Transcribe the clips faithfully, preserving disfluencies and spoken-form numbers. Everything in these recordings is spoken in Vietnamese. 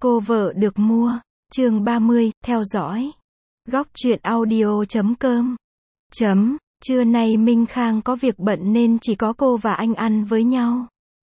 Cô vợ được mua. Chương ba mươi, theo dõi. Góc truyện audio chấm com. Chấm, trưa nay Minh Khang có việc bận nên chỉ có cô và anh ăn với nhau.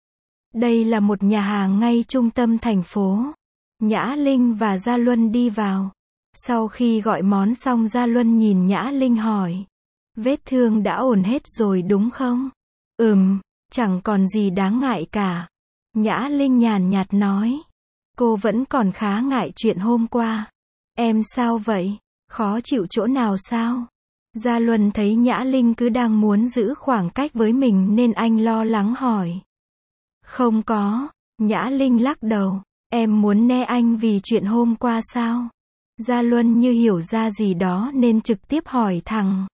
Đây là một nhà hàng ngay trung tâm thành phố. Nhã Linh và Gia Luân đi vào. Sau khi gọi món xong, Gia Luân nhìn Nhã Linh hỏi. Vết thương đã ổn hết rồi đúng không? Ừm, chẳng còn gì đáng ngại cả. Nhã Linh nhàn nhạt nói. Cô vẫn còn khá ngại chuyện hôm qua. Em sao vậy? Khó chịu chỗ nào sao? Gia Luân thấy Nhã Linh cứ đang muốn giữ khoảng cách với mình nên anh lo lắng hỏi. Không có. Nhã Linh lắc đầu. Em muốn né anh vì chuyện hôm qua sao? Gia Luân như hiểu ra gì đó nên trực tiếp hỏi thẳng.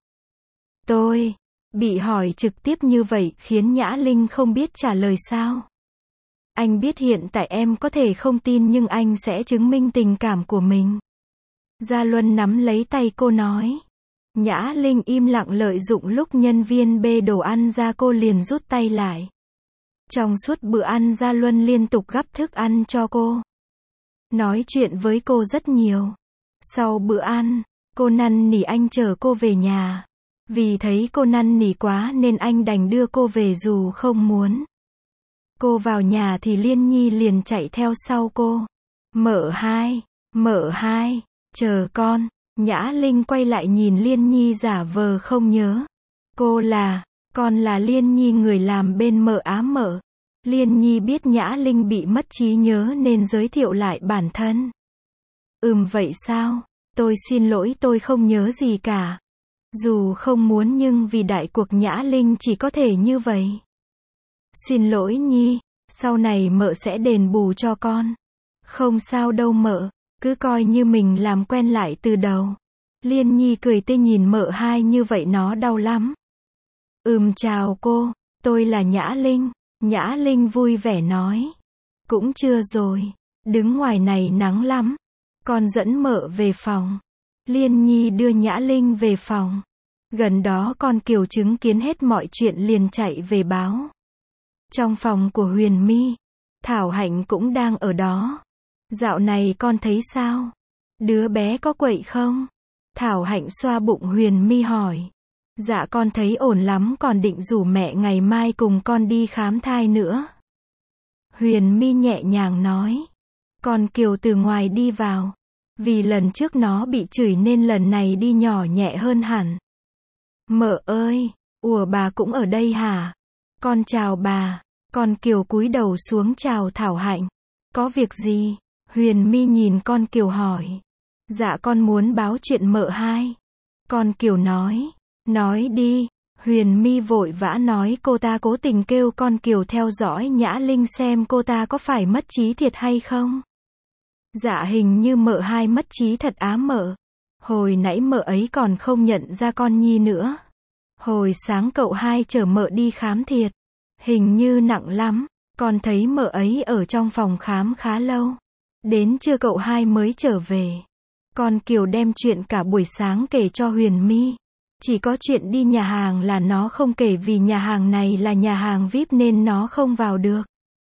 Tôi, bị hỏi trực tiếp như vậy khiến Nhã Linh không biết trả lời sao. Anh biết hiện tại em có thể không tin nhưng anh sẽ chứng minh tình cảm của mình. Gia Luân nắm lấy tay cô nói. Nhã Linh im lặng lợi dụng lúc nhân viên bê đồ ăn ra cô liền rút tay lại. Trong suốt bữa ăn Gia Luân liên tục gắp thức ăn cho cô. Nói chuyện với cô rất nhiều. Sau bữa ăn, cô năn nỉ anh chở cô về nhà. Vì thấy cô năn nỉ quá nên anh đành đưa cô về dù không muốn. Cô vào nhà thì Liên Nhi liền chạy theo sau cô. Mợ hai, mợ hai, chờ con. Nhã Linh quay lại nhìn Liên Nhi giả vờ không nhớ. Cô là, con là Liên Nhi người làm bên mợ á mợ. Liên Nhi biết Nhã Linh bị mất trí nhớ nên giới thiệu lại bản thân. Ừm vậy sao? Tôi xin lỗi, tôi không nhớ gì cả. Dù không muốn nhưng vì đại cuộc Nhã Linh chỉ có thể như vậy. Xin lỗi Nhi, sau này mợ sẽ đền bù cho con. Không sao đâu mợ, cứ coi như mình làm quen lại từ đầu. Liên Nhi cười tê nhìn mợ hai như vậy nó đau lắm. Ừm chào cô, tôi là Nhã Linh. Nhã Linh vui vẻ nói. Cũng chưa rồi, đứng ngoài này nắng lắm. Con dẫn mợ về phòng. Liên Nhi đưa Nhã Linh về phòng. Gần đó con Kiều chứng kiến hết mọi chuyện liền chạy về báo. Trong phòng của Huyền My, Thảo Hạnh cũng đang ở đó. Dạo này con thấy sao? Đứa bé có quậy không? Thảo Hạnh xoa bụng Huyền My hỏi. Dạ con thấy ổn lắm, còn định rủ mẹ ngày mai cùng con đi khám thai nữa. Huyền My nhẹ nhàng nói. Con Kiều từ ngoài đi vào. Vì lần trước nó bị chửi nên lần này đi nhỏ nhẹ hơn hẳn. Mợ ơi, ủa bà cũng ở đây hả? Con chào bà. Con Kiều cúi đầu xuống chào Thảo Hạnh. Có việc gì? Huyền My nhìn con Kiều hỏi. Dạ con muốn báo chuyện mợ hai. Con Kiều nói. Nói đi. Huyền My vội vã nói cô ta cố tình kêu con Kiều theo dõi Nhã Linh xem cô ta có phải mất trí thiệt hay không. Dạ hình như mợ hai mất trí thật á mợ. Hồi nãy mợ ấy còn không nhận ra con Nhi nữa. Hồi sáng cậu hai chở mợ đi khám thiệt. Hình như nặng lắm. Con thấy mợ ấy ở trong phòng khám khá lâu. Đến trưa cậu hai mới trở về. Con Kiều đem chuyện cả buổi sáng kể cho Huyền My. Chỉ có chuyện đi nhà hàng là nó không kể vì nhà hàng này là nhà hàng vi ai pi nên nó không vào được.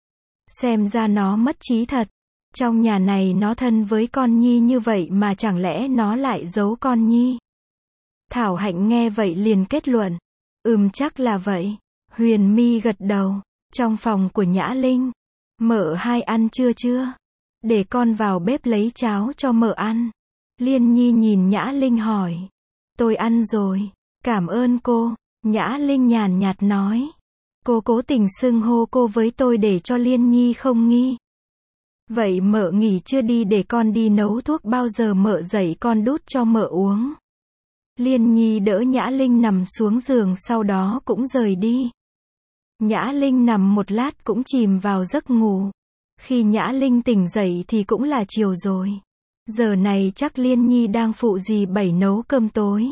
Xem ra nó mất trí thật. Trong nhà này nó thân với con Nhi như vậy mà chẳng lẽ nó lại giấu con Nhi. Thảo Hạnh nghe vậy liền kết luận. Ừm chắc là vậy. Huyền My gật đầu. Trong phòng của Nhã Linh. Mợ hai ăn trưa chưa? Để con vào bếp lấy cháo cho mợ ăn. Liên Nhi nhìn Nhã Linh hỏi. Tôi ăn rồi. Cảm ơn cô. Nhã Linh nhàn nhạt nói. Cô cố tình xưng hô cô với tôi để cho Liên Nhi không nghi. Vậy mợ nghỉ chưa đi để con đi nấu thuốc, bao giờ mợ dậy con đút cho mợ uống. Liên Nhi đỡ Nhã Linh nằm xuống giường sau đó cũng rời đi. Nhã Linh nằm một lát cũng chìm vào giấc ngủ. Khi Nhã Linh tỉnh dậy thì cũng là chiều rồi. Giờ này chắc Liên Nhi đang phụ dì Bảy nấu cơm tối.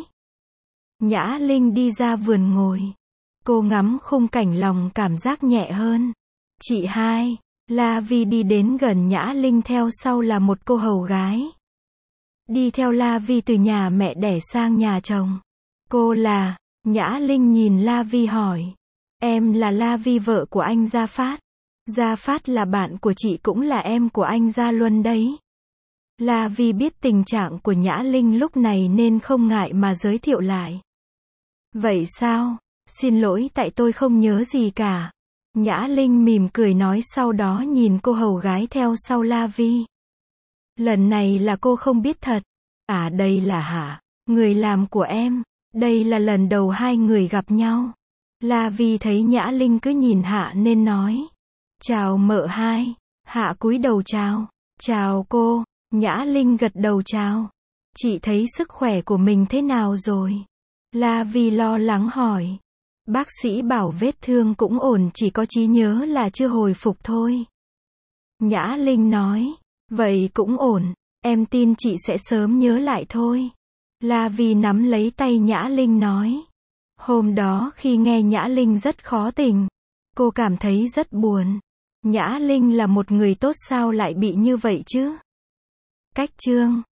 Nhã Linh đi ra vườn ngồi. Cô ngắm khung cảnh lòng cảm giác nhẹ hơn. Chị hai, La Vi đi đến gần Nhã Linh, theo sau là một cô hầu gái. Đi theo La Vi từ nhà mẹ đẻ sang nhà chồng. Cô là, Nhã Linh nhìn La Vi hỏi. Em là La Vi vợ của anh Gia Phát. Gia Phát là bạn của chị cũng là em của anh Gia Luân đấy. La Vi biết tình trạng của Nhã Linh lúc này nên không ngại mà giới thiệu lại. Vậy sao? Xin lỗi tại tôi không nhớ gì cả. Nhã Linh mỉm cười nói sau đó nhìn cô hầu gái theo sau La Vi. Lần này là cô không biết thật. À đây là Hạ, người làm của em. Đây là lần đầu hai người gặp nhau. La Vi thấy Nhã Linh cứ nhìn Hạ nên nói. Chào mợ hai. Hạ cúi đầu chào. Chào cô. Nhã Linh gật đầu chào. Chị thấy sức khỏe của mình thế nào rồi? La Vi lo lắng hỏi. Bác sĩ bảo vết thương cũng ổn, chỉ có trí nhớ là chưa hồi phục thôi. Nhã Linh nói. Vậy cũng ổn. Em tin chị sẽ sớm nhớ lại thôi. La Vi nắm lấy tay Nhã Linh nói. Hôm đó khi nghe Nhã Linh rất khó tình, cô cảm thấy rất buồn. Nhã Linh là một người tốt sao lại bị như vậy chứ? Cách chương